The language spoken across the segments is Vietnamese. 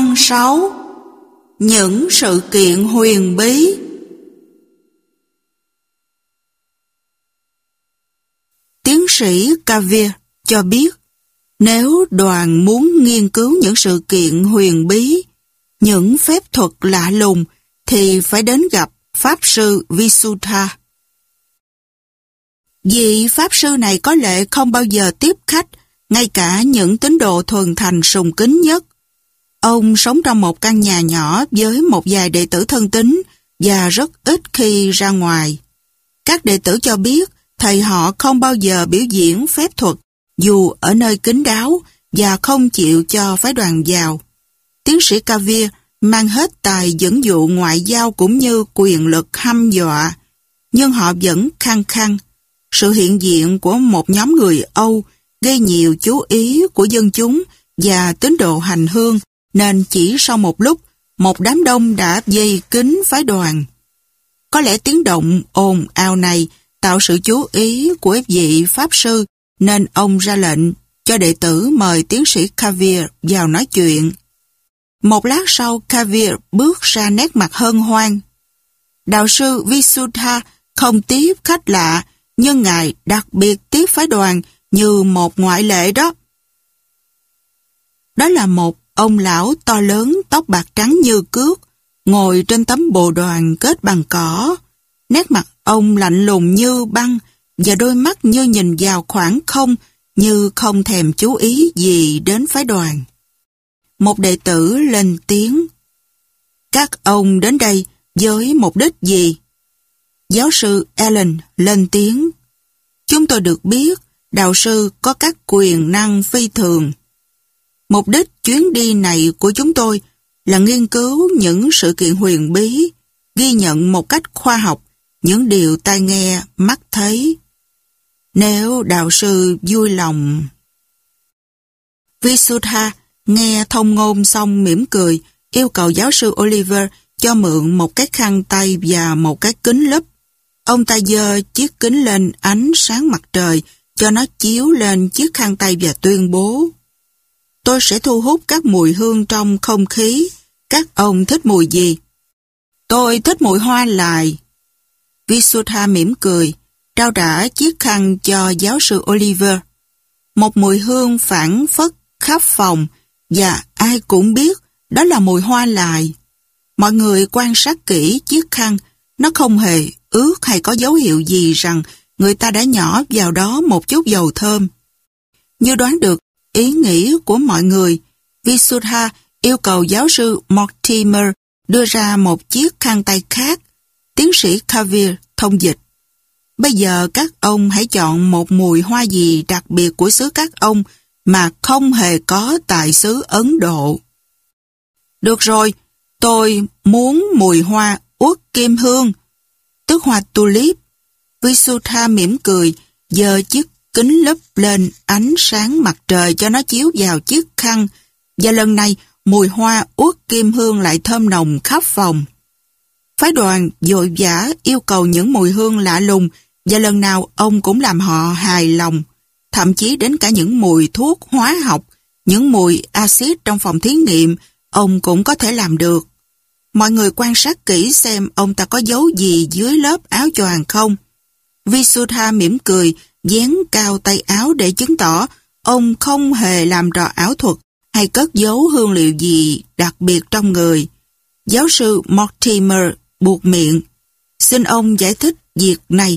Chương 6. Những sự kiện huyền bí. Tiến sĩ Cavier cho biết, nếu đoàn muốn nghiên cứu những sự kiện huyền bí, những phép thuật lạ lùng, thì phải đến gặp Pháp sư Visuddha. Vị Pháp sư này có lẽ không bao giờ tiếp khách, ngay cả những tín đồ thuần thành sùng kính nhất. Ông sống trong một căn nhà nhỏ với một vài đệ tử thân tín và rất ít khi ra ngoài. Các đệ tử cho biết thầy họ không bao giờ biểu diễn phép thuật dù ở nơi kín đáo và không chịu cho phái đoàn vào. Tiến sĩ Cavier mang hết tài dẫn dụ ngoại giao cũng như quyền lực hăm dọa, nhưng họ vẫn khăng khăng. Sự hiện diện của một nhóm người Âu gây nhiều chú ý của dân chúng và tín đồ hành hương, nên chỉ sau một lúc, một đám đông đã vây kín phái đoàn. Có lẽ tiếng động ồn ào này tạo sự chú ý của vị Pháp sư, nên ông ra lệnh cho đệ tử mời tiến sĩ Cavier vào nói chuyện. Một lát sau, Cavier bước ra nét mặt hân hoan. Đạo sư Visuddha không tiếp khách lạ, nhưng ngài đặc biệt tiếp phái đoàn như một ngoại lệ đó. Đó là một ông lão to lớn, tóc bạc trắng như cước, ngồi trên tấm bồ đoàn kết bằng cỏ. Nét mặt ông lạnh lùng như băng và đôi mắt như nhìn vào khoảng không, như không thèm chú ý gì đến phái đoàn. Một đệ tử lên tiếng. Các ông đến đây với mục đích gì? Giáo sư Allen lên tiếng. Chúng tôi được biết đạo sư có các quyền năng phi thường. Mục đích chuyến đi này của chúng tôi là nghiên cứu những sự kiện huyền bí, ghi nhận một cách khoa học những điều tai nghe, mắt thấy. Nếu đạo sư vui lòng... Visuddha nghe thông ngôn xong mỉm cười, yêu cầu giáo sư Oliver cho mượn một cái khăn tay và một cái kính lúp. Ông ta giơ chiếc kính lên ánh sáng mặt trời, cho nó chiếu lên chiếc khăn tay và tuyên bố: Tôi sẽ thu hút các mùi hương trong không khí. Các ông thích mùi gì? Tôi thích mùi hoa lài. Visuddha mỉm cười, trao trả chiếc khăn cho giáo sư Oliver. Một mùi hương phảng phất khắp phòng, và ai cũng biết đó là mùi hoa lài. Mọi người quan sát kỹ chiếc khăn, nó không hề ướt hay có dấu hiệu gì rằng người ta đã nhỏ vào đó một chút dầu thơm. Như đoán được ý nghĩ của mọi người, Visuddha yêu cầu giáo sư Mortimer đưa ra một chiếc khăn tay khác. Tiến sĩ Cavier thông dịch. Bây giờ các ông hãy chọn một mùi hoa gì đặc biệt của xứ các ông mà không hề có tại xứ Ấn Độ. Được rồi, tôi muốn mùi hoa uất kim hương, tức hoa tulip. Visuddha mỉm cười, giơ chiếc kính lúp lên ánh sáng mặt trời cho nó chiếu vào chiếc khăn, và lần này mùi hoa uất kim hương lại thơm nồng khắp phòng. Phái đoàn vội vã yêu cầu những mùi hương lạ lùng, và lần nào ông cũng làm họ hài lòng, thậm chí đến cả những mùi thuốc hóa học, những mùi axit trong phòng thí nghiệm, ông cũng có thể làm được. Mọi người quan sát kỹ xem ông ta có giấu gì dưới lớp áo choàng không. Visuddha mỉm cười, dán cao tay áo để chứng tỏ ông không hề làm trò ảo thuật hay cất giấu hương liệu gì đặc biệt trong người. Giáo sư Mortimer buột miệng. Xin ông giải thích việc này.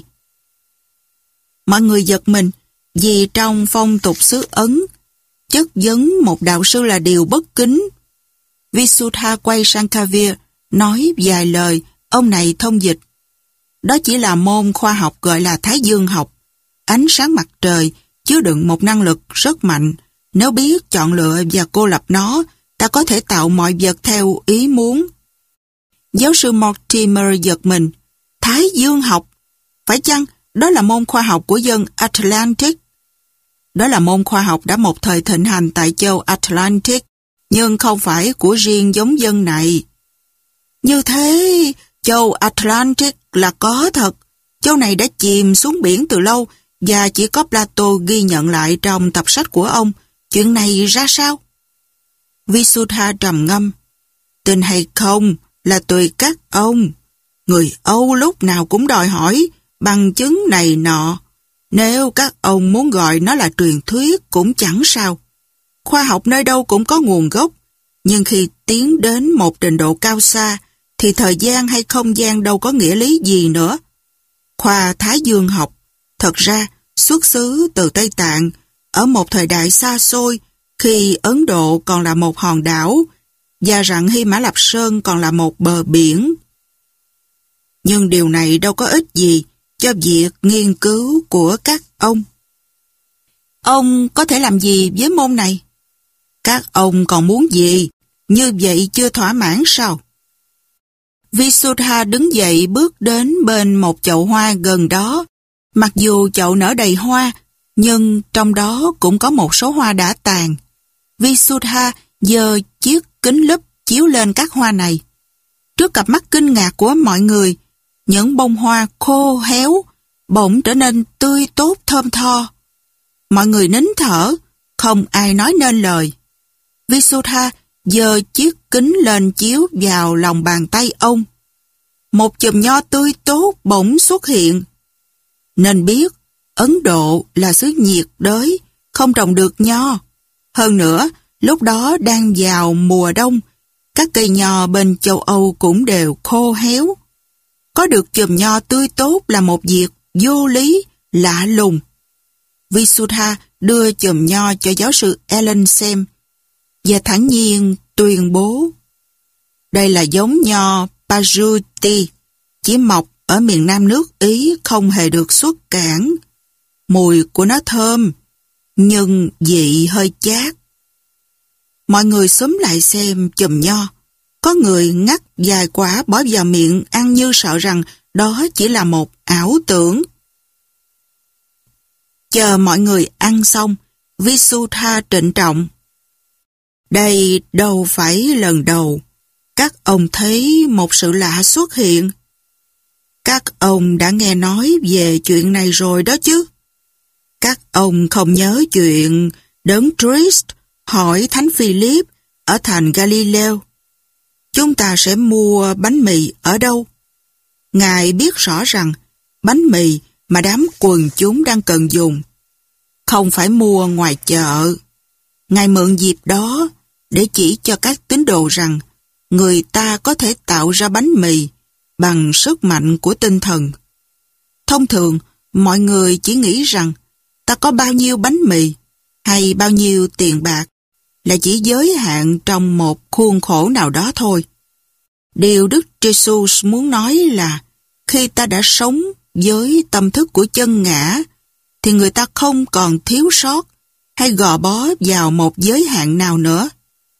Mọi người giật mình, vì trong phong tục xứ Ấn, chất vấn một đạo sư là điều bất kính. Visuddha quay sang Cavier, nói vài lời, ông này thông dịch. Đó chỉ là môn khoa học gọi là Thái Dương học. Ánh sáng mặt trời chứa đựng một năng lực rất mạnh. Nếu biết chọn lựa và cô lập nó, ta có thể tạo mọi vật theo ý muốn. Giáo sư Mortimer giật mình. Thái Dương học? Phải chăng đó là môn khoa học của dân Atlantic? Đó là môn khoa học đã một thời thịnh hành tại châu Atlantic, nhưng không phải của riêng giống dân này. Như thế, châu Atlantic là có thật. Châu này đã chìm xuống biển từ lâu, và chỉ có Plato ghi nhận lại trong tập sách của ông. Chuyện này ra sao? Visuddha trầm ngâm. tin hay không là tùy các ông. Người Âu lúc nào cũng đòi hỏi bằng chứng này nọ. Nếu các ông muốn gọi nó là truyền thuyết cũng chẳng sao. Khoa học nơi đâu cũng có nguồn gốc, nhưng khi tiến đến một trình độ cao xa, thì thời gian hay không gian đâu có nghĩa lý gì nữa. Khoa Thái Dương học, thật ra xuất xứ từ Tây Tạng, ở một thời đại xa xôi, khi Ấn Độ còn là một hòn đảo, và rằng Hy Mã Lạp Sơn còn là một bờ biển. Nhưng điều này đâu có ích gì cho việc nghiên cứu của các ông. Ông có thể làm gì với môn này? Các ông còn muốn gì? Như vậy chưa thỏa mãn sao? Visuddha đứng dậy bước đến bên một chậu hoa gần đó. Mặc dù chậu nở đầy hoa, nhưng trong đó cũng có một số hoa đã tàn. Visuddha giơ chiếc kính lúp chiếu lên các hoa này. Trước cặp mắt kinh ngạc của mọi người, những bông hoa khô héo bỗng trở nên tươi tốt thơm tho. Mọi người nín thở, không ai nói nên lời. Visuddha giơ chiếc kính lên chiếu vào lòng bàn tay ông. Một chùm nho tươi tốt bỗng xuất hiện. Nên biết, Ấn Độ là xứ nhiệt đới, không trồng được nho. Hơn nữa, lúc đó đang vào mùa đông, các cây nho bên châu Âu cũng đều khô héo. Có được chùm nho tươi tốt là một việc vô lý, lạ lùng. Visuddha đưa chùm nho cho giáo sư Allen xem, và thản nhiên tuyên bố: đây là giống nho Pajuti, chỉ mọc ở miền Nam nước Ý, không hề được xuất cảng. Mùi của nó thơm, nhưng vị hơi chát. Mọi người xúm lại xem chùm nho. Có người ngắt vài quả bỏ vào miệng ăn như sợ rằng đó chỉ là một ảo tưởng. Chờ mọi người ăn xong, Visuddha trịnh trọng: đây đâu phải lần đầu các ông thấy một sự lạ xuất hiện. Các ông đã nghe nói về chuyện này rồi đó chứ. Các ông không nhớ chuyện đấng Christ hỏi Thánh Philip ở thành Galileo: chúng ta sẽ mua bánh mì ở đâu? Ngài biết rõ rằng bánh mì mà đám quần chúng đang cần dùng không phải mua ngoài chợ. Ngài mượn dịp đó để chỉ cho các tín đồ rằng người ta có thể tạo ra bánh mì bằng sức mạnh của tinh thần. Thông thường, mọi người chỉ nghĩ rằng ta có bao nhiêu bánh mì hay bao nhiêu tiền bạc là chỉ giới hạn trong một khuôn khổ nào đó thôi. Điều Đức Jesus muốn nói là khi ta đã sống với tâm thức của chân ngã, thì người ta không còn thiếu sót hay gò bó vào một giới hạn nào nữa.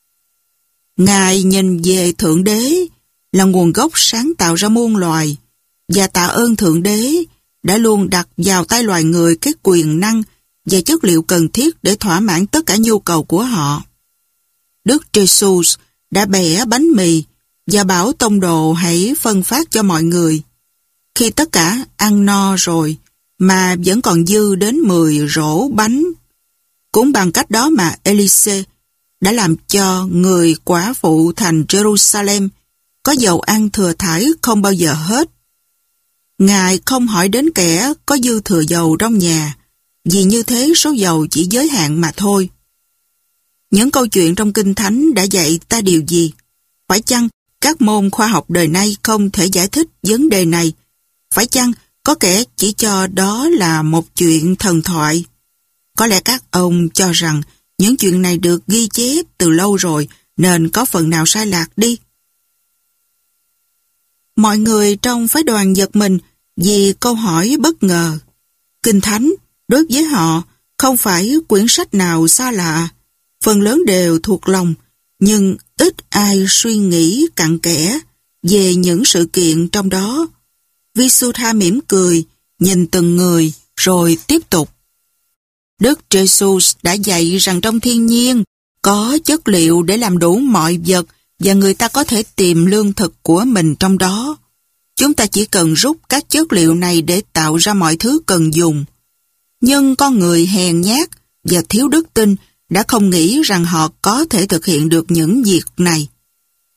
Ngài nhìn về Thượng Đế là nguồn gốc sáng tạo ra muôn loài, và tạ ơn Thượng Đế đã luôn đặt vào tay loài người cái quyền năng và chất liệu cần thiết để thỏa mãn tất cả nhu cầu của họ. Đức Jesus đã bẻ bánh mì và bảo tông đồ hãy phân phát cho mọi người. Khi tất cả ăn no rồi mà vẫn còn dư đến 10 rổ bánh. Cũng bằng cách đó mà Elise đã làm cho người quả phụ thành Jerusalem có dầu ăn thừa thãi không bao giờ hết. Ngài không hỏi đến kẻ có dư thừa dầu trong nhà, vì như thế số dầu chỉ giới hạn mà thôi. Những câu chuyện trong Kinh Thánh đã dạy ta điều gì? Phải chăng các môn khoa học đời nay không thể giải thích vấn đề này? Phải chăng có kẻ chỉ cho đó là một chuyện thần thoại? Có lẽ các ông cho rằng những chuyện này được ghi chép từ lâu rồi nên có phần nào sai lạc đi. Mọi người trong phái đoàn giật mình vì câu hỏi bất ngờ. Kinh Thánh đối với họ không phải quyển sách nào xa lạ, phần lớn đều thuộc lòng, nhưng ít ai suy nghĩ cặn kẽ về những sự kiện trong đó. Visuddha mỉm cười, nhìn từng người rồi tiếp tục. Đức Jesus đã dạy rằng trong thiên nhiên có chất liệu để làm đủ mọi vật và người ta có thể tìm lương thực của mình trong đó. Chúng ta chỉ cần rút các chất liệu này để tạo ra mọi thứ cần dùng. Nhưng con người hèn nhát và thiếu đức tin đã không nghĩ rằng họ có thể thực hiện được những việc này.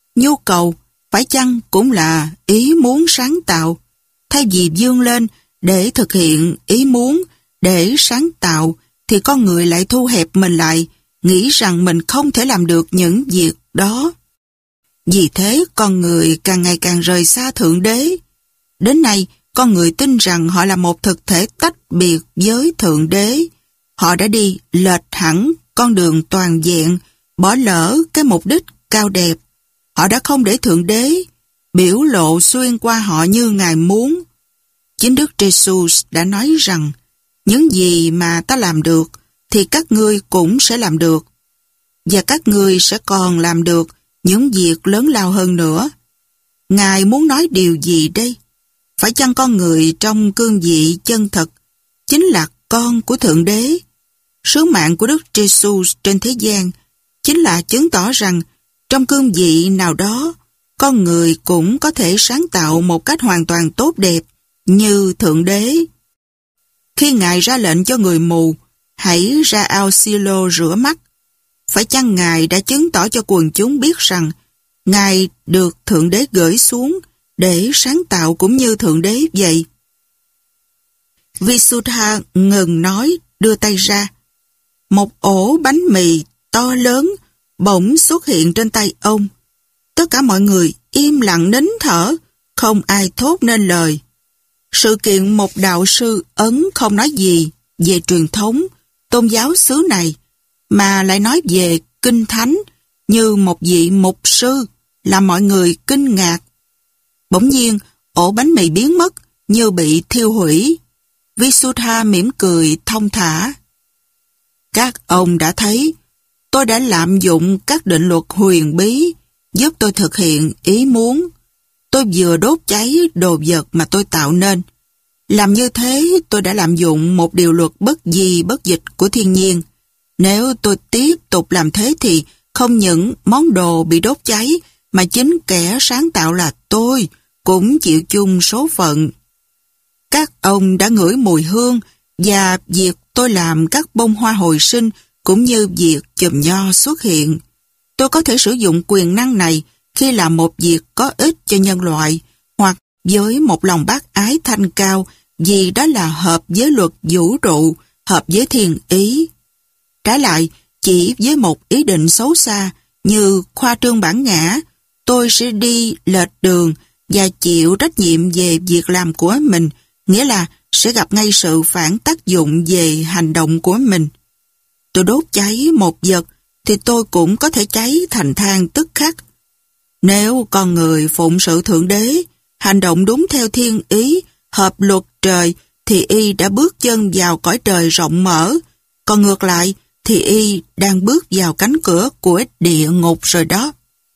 Nhu cầu phải chăng cũng là ý muốn sáng tạo? Thay vì vươn lên để thực hiện ý muốn, để sáng tạo, thì con người lại thu hẹp mình lại, nghĩ rằng mình không thể làm được những việc đó. Vì thế, con người càng ngày càng rời xa Thượng Đế. Đến nay, con người tin rằng họ là một thực thể tách biệt với Thượng Đế. Họ đã đi lệch hẳn con đường toàn vẹn, bỏ lỡ cái mục đích cao đẹp. Họ đã không để Thượng Đế biểu lộ xuyên qua họ như Ngài muốn. Chính Đức Jesus đã nói rằng, những gì mà ta làm được, thì các ngươi cũng sẽ làm được. Và các ngươi sẽ còn làm được những việc lớn lao hơn nữa. Ngài muốn nói điều gì đây? Phải chăng con người trong cương vị chân thật chính là con của Thượng Đế? Sứ mạng của Đức Jesus trên thế gian chính là chứng tỏ rằng trong cương vị nào đó, con người cũng có thể sáng tạo một cách hoàn toàn tốt đẹp như Thượng Đế. Khi Ngài ra lệnh cho người mù, hãy ra ao Siô rửa mắt, phải chăng Ngài đã chứng tỏ cho quần chúng biết rằng Ngài được Thượng Đế gửi xuống để sáng tạo cũng như Thượng Đế vậy? Visuddha ngừng nói, đưa tay ra. Một ổ bánh mì to lớn bỗng xuất hiện trên tay ông. Tất cả mọi người im lặng nín thở, không ai thốt nên lời. Sự kiện một đạo sư Ấn không nói gì về truyền thống tôn giáo xứ này, mà lại nói về kinh thánh như một vị mục sư, làm mọi người kinh ngạc. Bỗng nhiên, ổ bánh mì biến mất như bị thiêu hủy. Visuddha mỉm cười thong thả. Các ông đã thấy, tôi đã lạm dụng các định luật huyền bí giúp tôi thực hiện ý muốn. Tôi vừa đốt cháy đồ vật mà tôi tạo nên. Làm như thế, tôi đã lạm dụng một điều luật bất di bất dịch của thiên nhiên. Nếu tôi tiếp tục làm thế thì không những món đồ bị đốt cháy, mà chính kẻ sáng tạo là tôi cũng chịu chung số phận. Các ông đã ngửi mùi hương, và việc tôi làm các bông hoa hồi sinh cũng như việc chùm nho xuất hiện. Tôi có thể sử dụng quyền năng này khi làm một việc có ích cho nhân loại, hoặc với một lòng bác ái thanh cao, vì đó là hợp với luật vũ trụ, hợp với thiên ý. Trái lại, chỉ với một ý định xấu xa như khoa trương bản ngã, tôi sẽ đi lệch đường và chịu trách nhiệm về việc làm của mình, nghĩa là sẽ gặp ngay sự phản tác dụng về hành động của mình. Tôi đốt cháy một vật thì tôi cũng có thể cháy thành than tức khắc. Nếu con người phụng sự Thượng Đế, hành động đúng theo thiên ý, hợp luật trời, thì y đã bước chân vào cõi trời rộng mở, còn ngược lại thì y đang bước vào cánh cửa của địa ngục rồi đó.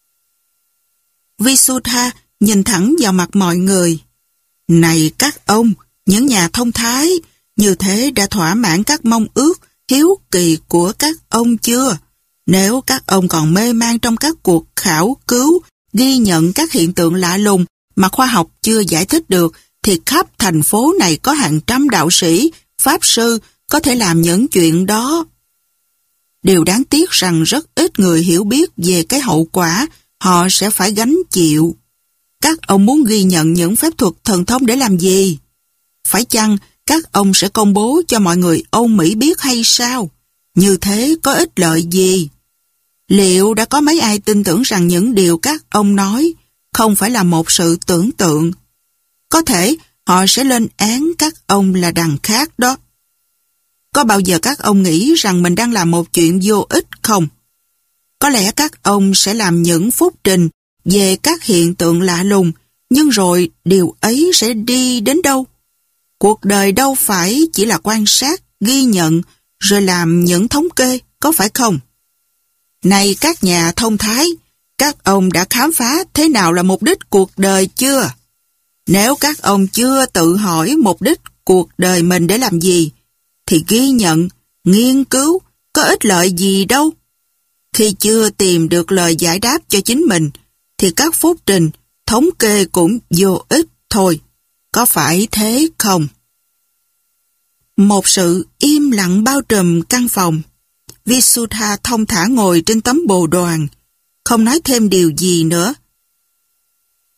Visuddha nhìn thẳng vào mặt mọi người. Này các ông, những nhà thông thái, như thế đã thỏa mãn các mong ước, hiếu kỳ của các ông chưa? Nếu các ông còn mê man trong các cuộc khảo cứu, ghi nhận các hiện tượng lạ lùng mà khoa học chưa giải thích được, thì khắp thành phố này có hàng trăm đạo sĩ, pháp sư có thể làm những chuyện đó. Điều đáng tiếc rằng rất ít người hiểu biết về cái hậu quả họ sẽ phải gánh chịu. Các ông muốn ghi nhận những phép thuật thần thông để làm gì? Phải chăng các ông sẽ công bố cho mọi người Âu Mỹ biết hay sao? Như thế có ích lợi gì? Liệu đã có mấy ai tin tưởng rằng những điều các ông nói không phải là một sự tưởng tượng? Có thể họ sẽ lên án các ông là đằng khác đó. Có bao giờ các ông nghĩ rằng mình đang làm một chuyện vô ích không? Có lẽ các ông sẽ làm những phúc trình về các hiện tượng lạ lùng, nhưng rồi điều ấy sẽ đi đến đâu? Cuộc đời đâu phải chỉ là quan sát, ghi nhận, rồi làm những thống kê, có phải không? Này các nhà thông thái, các ông đã khám phá thế nào là mục đích cuộc đời chưa? Nếu các ông chưa tự hỏi mục đích cuộc đời mình để làm gì, thì ghi nhận, nghiên cứu, có ích lợi gì đâu. Khi chưa tìm được lời giải đáp cho chính mình, thì các phúc trình, thống kê cũng vô ích thôi. Có phải thế không? Một sự im lặng bao trùm căn phòng. Visuddha thong thả ngồi trên tấm bồ đoàn, không nói thêm điều gì nữa.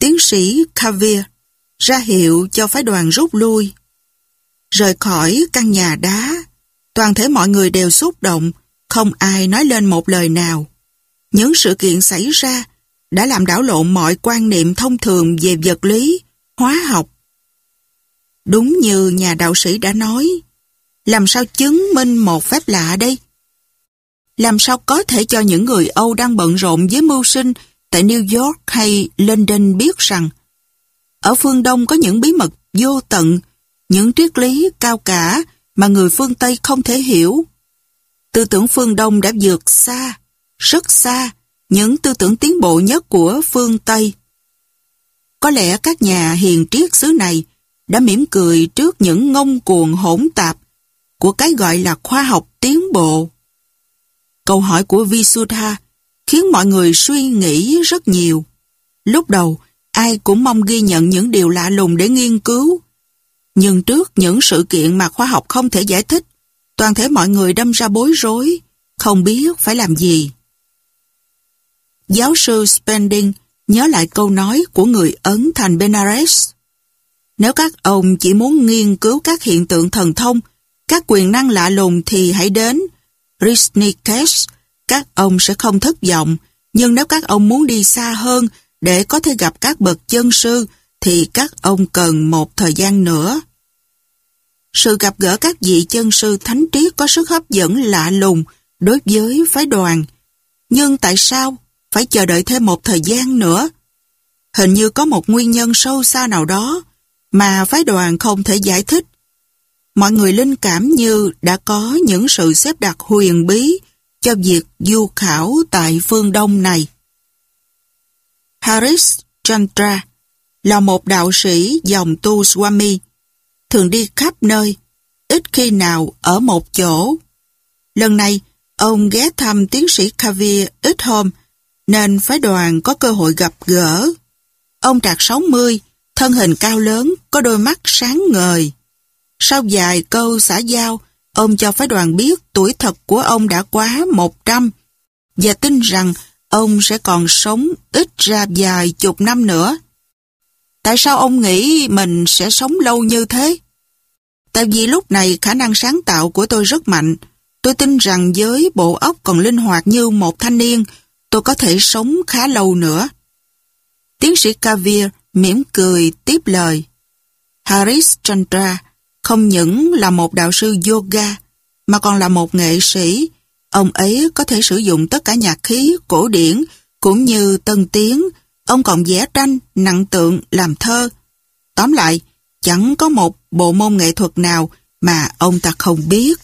tiến sĩ Cavier ra hiệu cho phái đoàn rút lui. Rời khỏi căn nhà đá, toàn thể mọi người đều xúc động, không ai nói lên một lời nào. Những sự kiện xảy ra đã làm đảo lộn mọi quan niệm thông thường về vật lý, hóa học. Đúng như nhà đạo sĩ đã nói, làm sao chứng minh một phép lạ đây? Làm sao có thể cho những người Âu đang bận rộn với mưu sinh tại New York hay London biết rằng ở phương Đông có những bí mật vô tận, những triết lý cao cả mà người phương Tây không thể hiểu. Tư tưởng phương Đông đã vượt xa, rất xa, những tư tưởng tiến bộ nhất của phương Tây. Có lẽ các nhà hiền triết xứ này đã mỉm cười trước những ngông cuồng hỗn tạp của cái gọi là khoa học tiến bộ. Câu hỏi của Visuddha khiến mọi người suy nghĩ rất nhiều. Lúc đầu, ai cũng mong ghi nhận những điều lạ lùng để nghiên cứu. Nhưng trước những sự kiện mà khoa học không thể giải thích, toàn thể mọi người đâm ra bối rối, không biết phải làm gì. Giáo sư Spending nhớ lại câu nói của người Ấn thành Benares. Nếu các ông chỉ muốn nghiên cứu các hiện tượng thần thông, các quyền năng lạ lùng thì hãy đến Rishikesh, các ông sẽ không thất vọng. Nhưng nếu các ông muốn đi xa hơn để có thể gặp các bậc chân sư, thì các ông cần một thời gian nữa. Sự gặp gỡ các vị chân sư thánh triết có sức hấp dẫn lạ lùng đối với phái đoàn. Nhưng tại sao phải chờ đợi thêm một thời gian nữa? Hình như có một nguyên nhân sâu xa nào đó mà phái đoàn không thể giải thích. Mọi người linh cảm như đã có những sự xếp đặt huyền bí cho việc du khảo tại phương Đông này. Harish Chandra là một đạo sĩ dòng tu Swami, thường đi khắp nơi, ít khi nào ở một chỗ. Lần này, ông ghé thăm tiến sĩ Cavier ít hôm, nên phái đoàn có cơ hội gặp gỡ. Ông trạc 60, thân hình cao lớn, có đôi mắt sáng ngời. Sau vài câu xã giao, ông cho phái đoàn biết tuổi thật của ông đã quá 100 và tin rằng ông sẽ còn sống ít ra vài chục năm nữa. Tại sao ông nghĩ mình sẽ sống lâu như thế? Tại vì lúc này khả năng sáng tạo của tôi rất mạnh. Tôi tin rằng với bộ óc còn linh hoạt như một thanh niên, tôi có thể sống khá lâu nữa. Tiến sĩ Cavier mỉm cười tiếp lời. Harish Chandra không những là một đạo sư yoga, mà còn là một nghệ sĩ. Ông ấy có thể sử dụng tất cả nhạc khí, cổ điển, cũng như tân tiến. Ông còn vẽ tranh, nặng tượng, làm thơ. Tóm lại, chẳng có một bộ môn nghệ thuật nào mà ông ta không biết.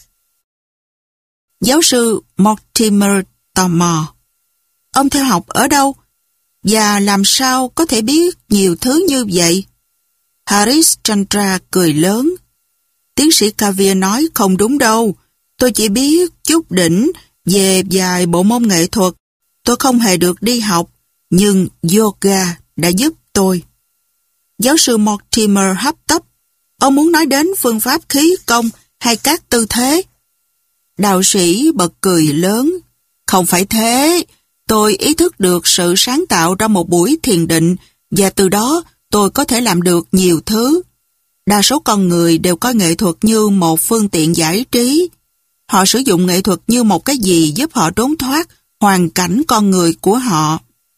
Giáo sư Mortimer tò mò. Ông theo học ở đâu? Và làm sao có thể biết nhiều thứ như vậy? Harish Chandra cười lớn. Tiến sĩ Cavier nói không đúng đâu. Tôi chỉ biết chút đỉnh về vài bộ môn nghệ thuật. Tôi không hề được đi học, nhưng yoga đã giúp tôi. Giáo sư Mortimer hấp tấp. Ông muốn nói đến phương pháp khí công hay các tư thế? Đạo sĩ bật cười lớn. Không phải thế. Tôi ý thức được sự sáng tạo trong một buổi thiền định và từ đó tôi có thể làm được nhiều thứ. Đa số con người đều coi nghệ thuật như một phương tiện giải trí. Họ sử dụng nghệ thuật như một cái gì giúp họ trốn thoát hoàn cảnh con người của họ.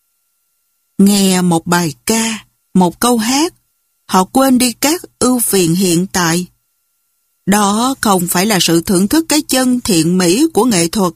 Nghe một bài ca, một câu hát, họ quên đi các ưu phiền hiện tại. Đó không phải là sự thưởng thức cái chân thiện mỹ của nghệ thuật.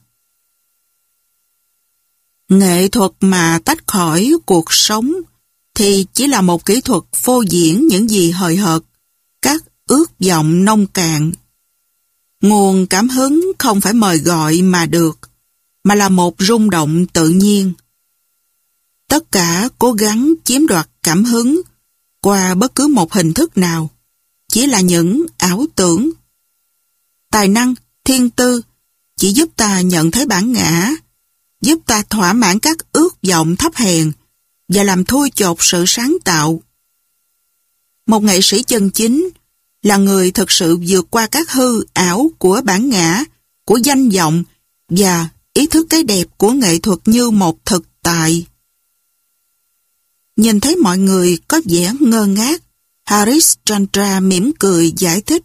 Nghệ thuật mà tách khỏi cuộc sống thì chỉ là một kỹ thuật phô diễn những gì hời hợt, các ước vọng nông cạn. Nguồn cảm hứng không phải mời gọi mà được, mà là một rung động tự nhiên. Tất cả cố gắng chiếm đoạt cảm hứng qua bất cứ một hình thức nào chỉ là những ảo tưởng. Tài năng, thiên tư chỉ giúp ta nhận thấy bản ngã, giúp ta thỏa mãn các ước vọng thấp hèn và làm thui chột sự sáng tạo. Một nghệ sĩ chân chính là người thực sự vượt qua các hư ảo của bản ngã, của danh vọng và ý thức cái đẹp của nghệ thuật như một thực tại. Nhìn thấy mọi người có vẻ ngơ ngác, Harishchandra mỉm cười giải thích.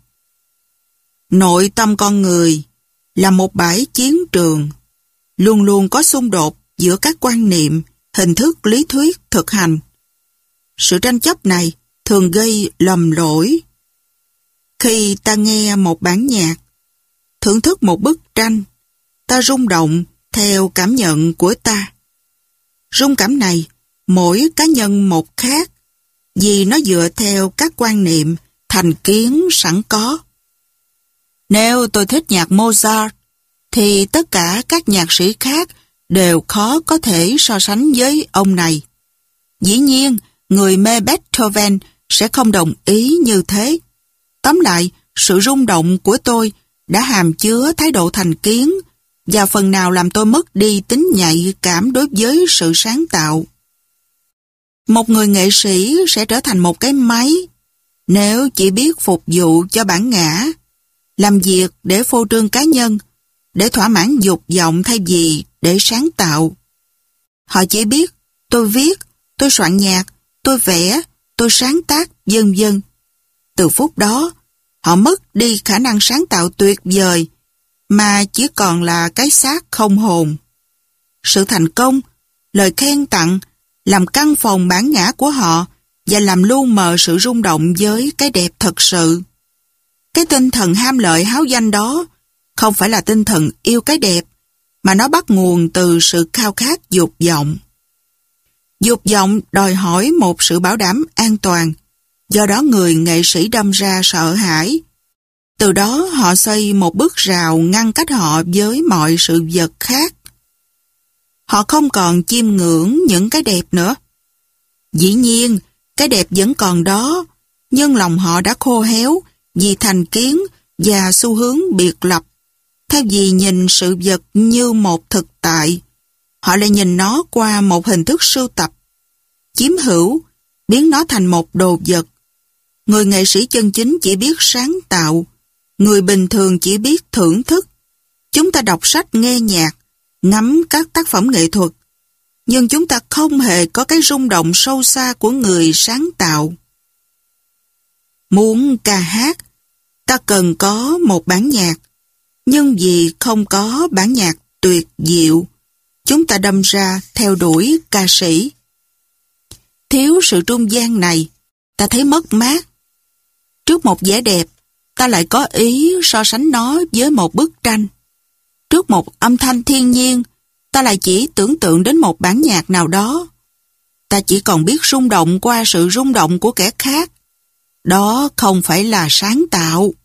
Nội tâm con người là một bãi chiến trường, luôn luôn có xung đột giữa các quan niệm, hình thức, lý thuyết, thực hành. Sự tranh chấp này thường gây lầm lỗi. Khi ta nghe một bản nhạc, thưởng thức một bức tranh, ta rung động theo cảm nhận của ta. Rung cảm này, mỗi cá nhân một khác, vì nó dựa theo các quan niệm, thành kiến sẵn có. Nếu tôi thích nhạc Mozart, thì tất cả các nhạc sĩ khác đều khó có thể so sánh với ông này. Dĩ nhiên, người mê Beethoven sẽ không đồng ý như thế. Tóm lại, sự rung động của tôi đã hàm chứa thái độ thành kiến và phần nào làm tôi mất đi tính nhạy cảm đối với sự sáng tạo. Một người nghệ sĩ sẽ trở thành một cái máy nếu chỉ biết phục vụ cho bản ngã, làm việc để phô trương cá nhân, để thỏa mãn dục vọng thay vì để sáng tạo. Họ chỉ biết tôi viết, tôi soạn nhạc, tôi vẽ, tôi sáng tác, vân vân. Từ phút đó, họ mất đi khả năng sáng tạo tuyệt vời, mà chỉ còn là cái xác không hồn. Sự thành công, lời khen tặng, làm căng phòng bản ngã của họ và làm lu mờ sự rung động với cái đẹp thật sự. Cái tinh thần ham lợi háo danh đó không phải là tinh thần yêu cái đẹp, mà nó bắt nguồn từ sự khao khát dục vọng. Dục vọng đòi hỏi một sự bảo đảm an toàn, do đó người nghệ sĩ đâm ra sợ hãi. Từ đó họ xây một bức rào ngăn cách họ với mọi sự vật khác. Họ không còn chiêm ngưỡng những cái đẹp nữa. Dĩ nhiên, cái đẹp vẫn còn đó, nhưng lòng họ đã khô héo vì thành kiến và xu hướng biệt lập. Thay vì nhìn sự vật như một thực tại, họ lại nhìn nó qua một hình thức sưu tập, chiếm hữu, biến nó thành một đồ vật. Người nghệ sĩ chân chính chỉ biết sáng tạo, người bình thường chỉ biết thưởng thức. Chúng ta đọc sách, nghe nhạc, ngắm các tác phẩm nghệ thuật, nhưng chúng ta không hề có cái rung động sâu xa của người sáng tạo. Muốn ca hát, ta cần có một bản nhạc, nhưng vì không có bản nhạc tuyệt diệu, chúng ta đâm ra theo đuổi ca sĩ. Thiếu sự trung gian này, ta thấy mất mát. Trước một vẻ đẹp, ta lại có ý so sánh nó với một bức tranh. Trước một âm thanh thiên nhiên, ta lại chỉ tưởng tượng đến một bản nhạc nào đó. Ta chỉ còn biết rung động qua sự rung động của kẻ khác. Đó không phải là sáng tạo.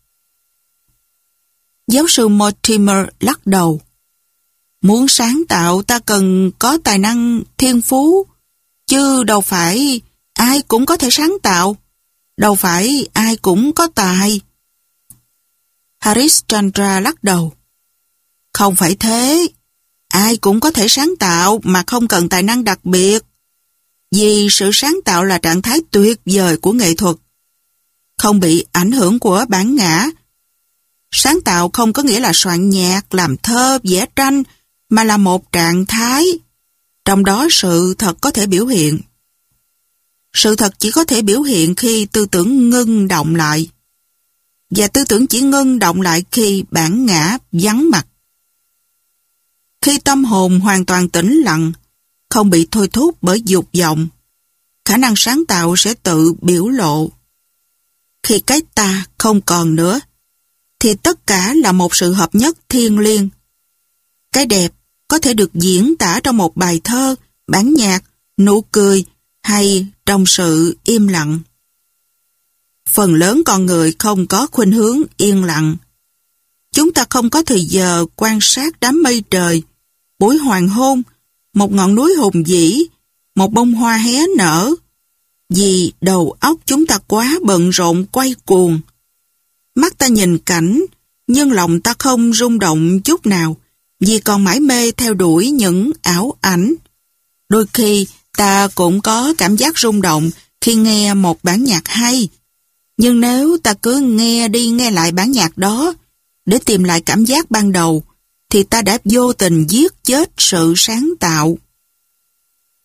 Giáo sư Mortimer lắc đầu. Muốn sáng tạo ta cần có tài năng thiên phú, chứ đâu phải ai cũng có thể sáng tạo, đâu phải ai cũng có tài. Harishchandra lắc đầu. Không phải thế, ai cũng có thể sáng tạo mà không cần tài năng đặc biệt, vì sự sáng tạo là trạng thái tuyệt vời của nghệ thuật, không bị ảnh hưởng của bản ngã. Sáng tạo không có nghĩa là soạn nhạc, làm thơ, vẽ tranh, mà là một trạng thái. Trong đó sự thật có thể biểu hiện. Sự thật chỉ có thể biểu hiện khi tư tưởng ngưng động lại. Và tư tưởng chỉ ngưng động lại khi bản ngã vắng mặt. Khi tâm hồn hoàn toàn tĩnh lặng, không bị thôi thúc bởi dục vọng, khả năng sáng tạo sẽ tự biểu lộ. Khi cái ta không còn nữa, thì tất cả là một sự hợp nhất thiêng liêng. Cái đẹp có thể được diễn tả trong một bài thơ, bản nhạc, nụ cười hay trong sự im lặng. Phần lớn con người không có khuynh hướng yên lặng. Chúng ta không có thời giờ quan sát đám mây trời, buổi hoàng hôn, một ngọn núi hùng vĩ, một bông hoa hé nở, vì đầu óc chúng ta quá bận rộn quay cuồng. Mắt ta nhìn cảnh, nhưng lòng ta không rung động chút nào, vì còn mải mê theo đuổi những ảo ảnh. Đôi khi ta cũng có cảm giác rung động khi nghe một bản nhạc hay, nhưng nếu ta cứ nghe đi nghe lại bản nhạc đó để tìm lại cảm giác ban đầu, thì ta đã vô tình giết chết sự sáng tạo.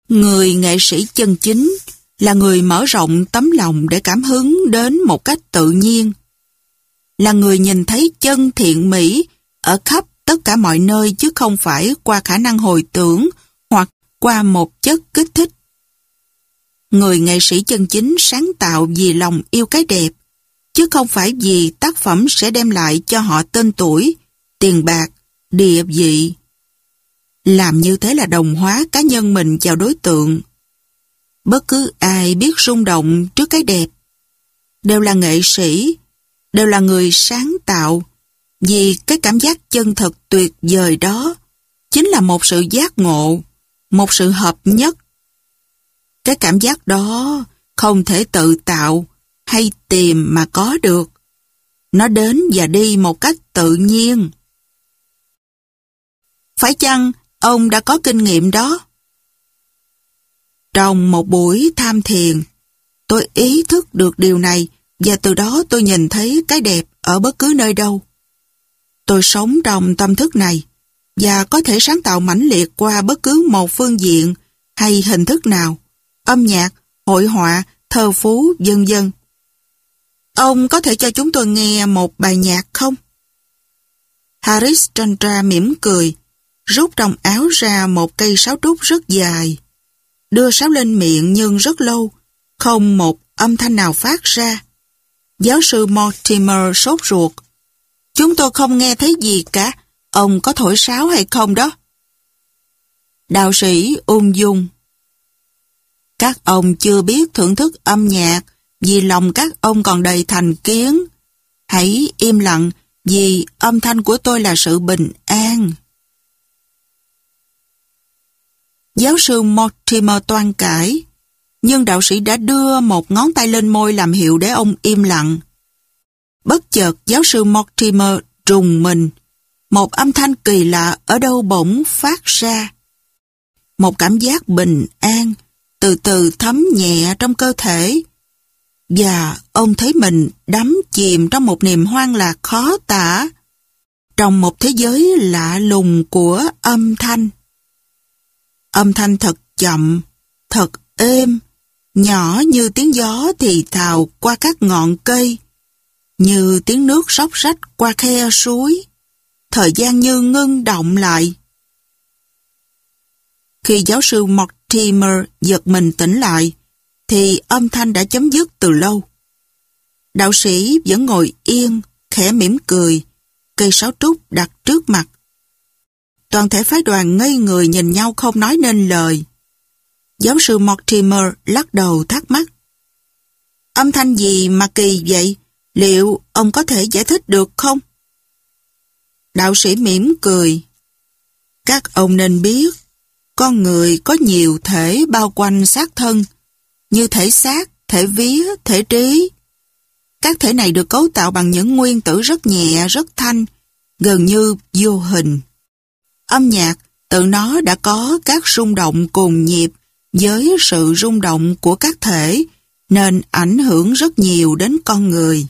Người nghệ sĩ chân chính là người mở rộng tấm lòng để cảm hứng đến một cách tự nhiên. Là người nhìn thấy chân thiện mỹ ở khắp tất cả mọi nơi chứ không phải qua khả năng hồi tưởng hoặc qua một chất kích thích. Người nghệ sĩ chân chính sáng tạo vì lòng yêu cái đẹp, chứ không phải vì tác phẩm sẽ đem lại cho họ tên tuổi, tiền bạc, địa vị. Làm như thế là đồng hóa cá nhân mình vào đối tượng. Bất cứ ai biết rung động trước cái đẹp đều là nghệ sĩ, đều là người sáng tạo, vì cái cảm giác chân thật tuyệt vời đó chính là một sự giác ngộ, một sự hợp nhất. Cái cảm giác đó không thể tự tạo hay tìm mà có được. Nó đến và đi một cách tự nhiên. Phải chăng ông đã có kinh nghiệm đó? Trong một buổi tham thiền, tôi ý thức được điều này và từ đó tôi nhìn thấy cái đẹp ở bất cứ nơi đâu. Tôi sống trong tâm thức này và có thể sáng tạo mãnh liệt qua bất cứ một phương diện hay hình thức nào, âm nhạc, hội họa, thơ phú, vân vân. Ông có thể cho chúng tôi nghe một bài nhạc không? Harishchandra mỉm cười, rút trong áo ra một cây sáo trúc rất dài, đưa sáo lên miệng nhưng rất lâu, không một âm thanh nào phát ra. Giáo sư Mortimer sốt ruột. Chúng tôi không nghe thấy gì cả, ông có thổi sáo hay không đó? Đạo sĩ ung dung. Các ông chưa biết thưởng thức âm nhạc vì lòng các ông còn đầy thành kiến. Hãy im lặng vì âm thanh của tôi là sự bình an. Giáo sư Mortimer toan cãi, nhưng đạo sĩ đã đưa một ngón tay lên môi làm hiệu để ông im lặng. Bất chợt giáo sư Mortimer rùng mình. Một âm thanh kỳ lạ ở đâu bỗng phát ra. Một cảm giác bình an từ từ thấm nhẹ trong cơ thể. Và ông thấy mình đắm chìm trong một niềm hoang lạc khó tả. Trong một thế giới lạ lùng của âm thanh. Âm thanh thật chậm, thật êm, nhỏ như tiếng gió thì thào qua các ngọn cây, như tiếng nước róc rách qua khe suối. Thời gian như ngưng động lại. Khi giáo sư Mortimer giật mình tỉnh lại, thì âm thanh đã chấm dứt từ lâu. Đạo sĩ vẫn ngồi yên, khẽ mỉm cười, cây sáo trúc đặt trước mặt. Toàn thể phái đoàn ngây người nhìn nhau không nói nên lời. Giáo sư Mortimer lắc đầu thắc mắc. Âm thanh gì mà kỳ vậy? Liệu ông có thể giải thích được không? Đạo sĩ mỉm cười. Các ông nên biết, con người có nhiều thể bao quanh xác thân, như thể xác, thể vía, thể trí. Các thể này được cấu tạo bằng những nguyên tử rất nhẹ, rất thanh, gần như vô hình. Âm nhạc tự nó đã có các rung động cùng nhịp với sự rung động của các thể, nên ảnh hưởng rất nhiều đến con người.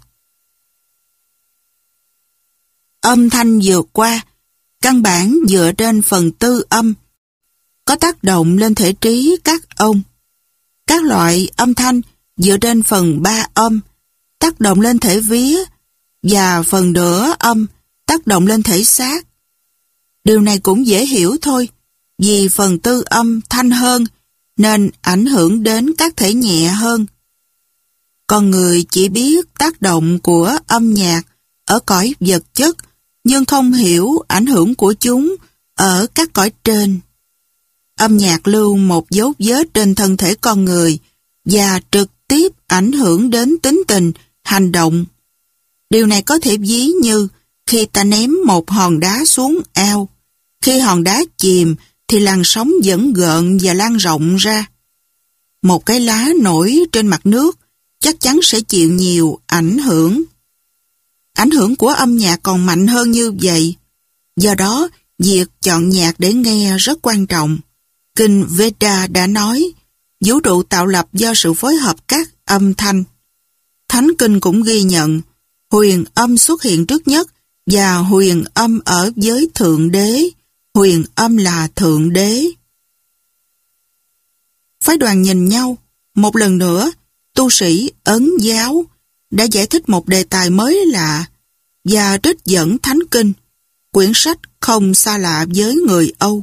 Âm thanh vượt qua, căn bản dựa trên phần tư âm, có tác động lên thể trí các ông. Các loại âm thanh dựa trên phần ba âm, tác động lên thể vía, và phần nửa âm tác động lên thể xác. Điều này cũng dễ hiểu thôi, vì phần tư âm thanh hơn, nên ảnh hưởng đến các thể nhẹ hơn. Con người chỉ biết tác động của âm nhạc ở cõi vật chất, nhưng không hiểu ảnh hưởng của chúng ở các cõi trên. Âm nhạc lưu một dấu vết trên thân thể con người và trực tiếp ảnh hưởng đến tính tình, hành động. Điều này có thể ví như khi ta ném một hòn đá xuống ao. Khi hòn đá chìm thì làn sóng vẫn gợn và lan rộng ra. Một cái lá nổi trên mặt nước chắc chắn sẽ chịu nhiều ảnh hưởng. Ảnh hưởng của âm nhạc còn mạnh hơn như vậy. Do đó, việc chọn nhạc để nghe rất quan trọng. Kinh Veda đã nói, vũ trụ tạo lập do sự phối hợp các âm thanh. Thánh Kinh cũng ghi nhận, huyền âm xuất hiện trước nhất và huyền âm ở với Thượng Đế. Huyền âm là Thượng Đế. Phái đoàn nhìn nhau. Một lần nữa, tu sĩ Ấn giáo đã giải thích một đề tài mới lạ và trích dẫn Thánh Kinh, quyển sách không xa lạ với người Âu.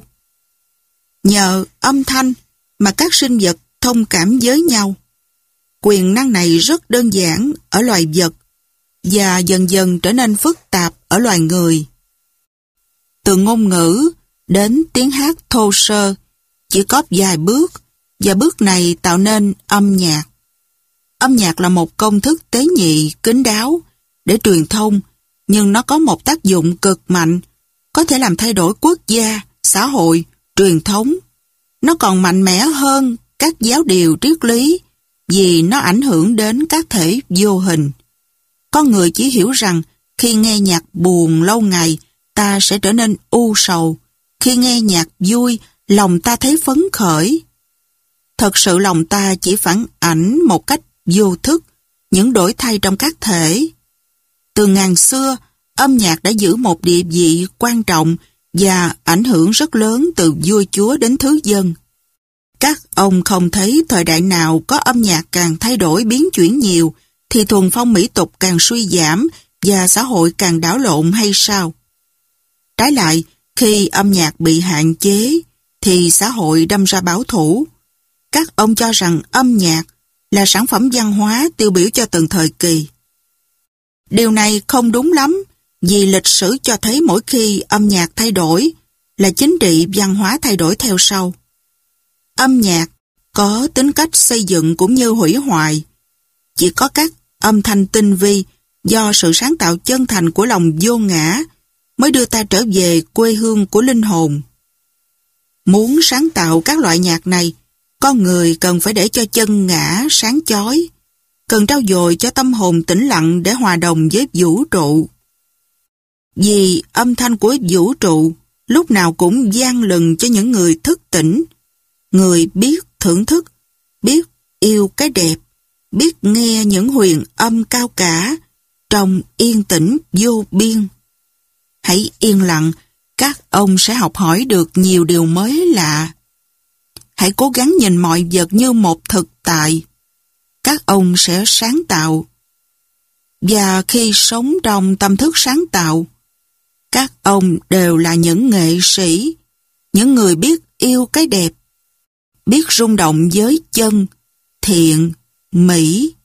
Nhờ âm thanh mà các sinh vật thông cảm với nhau. Quyền năng này rất đơn giản ở loài vật và dần dần trở nên phức tạp ở loài người. Từ ngôn ngữ đến tiếng hát thô sơ chỉ có vài bước, và bước này tạo nên âm nhạc. Âm nhạc là một công thức tế nhị, kín đáo để truyền thông, nhưng nó có một tác dụng cực mạnh, có thể làm thay đổi quốc gia, xã hội, truyền thống. Nó còn mạnh mẽ hơn các giáo điều triết lý vì nó ảnh hưởng đến các thể vô hình. Con người chỉ hiểu rằng khi nghe nhạc buồn lâu ngày, ta sẽ trở nên u sầu. Khi nghe nhạc vui, lòng ta thấy phấn khởi. Thật sự lòng ta chỉ phản ảnh một cách vô thức những đổi thay trong các thể. Từ ngàn xưa, âm nhạc đã giữ một địa vị quan trọng và ảnh hưởng rất lớn từ vua chúa đến thứ dân. Các ông không thấy thời đại nào có âm nhạc càng thay đổi biến chuyển nhiều thì thuần phong mỹ tục càng suy giảm và xã hội càng đảo lộn hay sao? Trái lại, khi âm nhạc bị hạn chế thì xã hội đâm ra bảo thủ. Các ông cho rằng âm nhạc là sản phẩm văn hóa tiêu biểu cho từng thời kỳ. Điều này không đúng lắm vì lịch sử cho thấy mỗi khi âm nhạc thay đổi là chính trị văn hóa thay đổi theo sau. Âm nhạc có tính cách xây dựng cũng như hủy hoại. Chỉ có các âm thanh tinh vi do sự sáng tạo chân thành của lòng vô ngã mới đưa ta trở về quê hương của linh hồn. Muốn sáng tạo các loại nhạc này, con người cần phải để cho chân ngã sáng chói, cần trau dồi cho tâm hồn tĩnh lặng để hòa đồng với vũ trụ. Vì âm thanh của vũ trụ lúc nào cũng vang lừng cho những người thức tỉnh, người biết thưởng thức, biết yêu cái đẹp, biết nghe những huyền âm cao cả trong yên tĩnh vô biên. Hãy yên lặng, các ông sẽ học hỏi được nhiều điều mới lạ. Hãy cố gắng nhìn mọi vật như một thực tại. Các ông sẽ sáng tạo. Và khi sống trong tâm thức sáng tạo, các ông đều là những nghệ sĩ, những người biết yêu cái đẹp, biết rung động với chân, thiện, mỹ,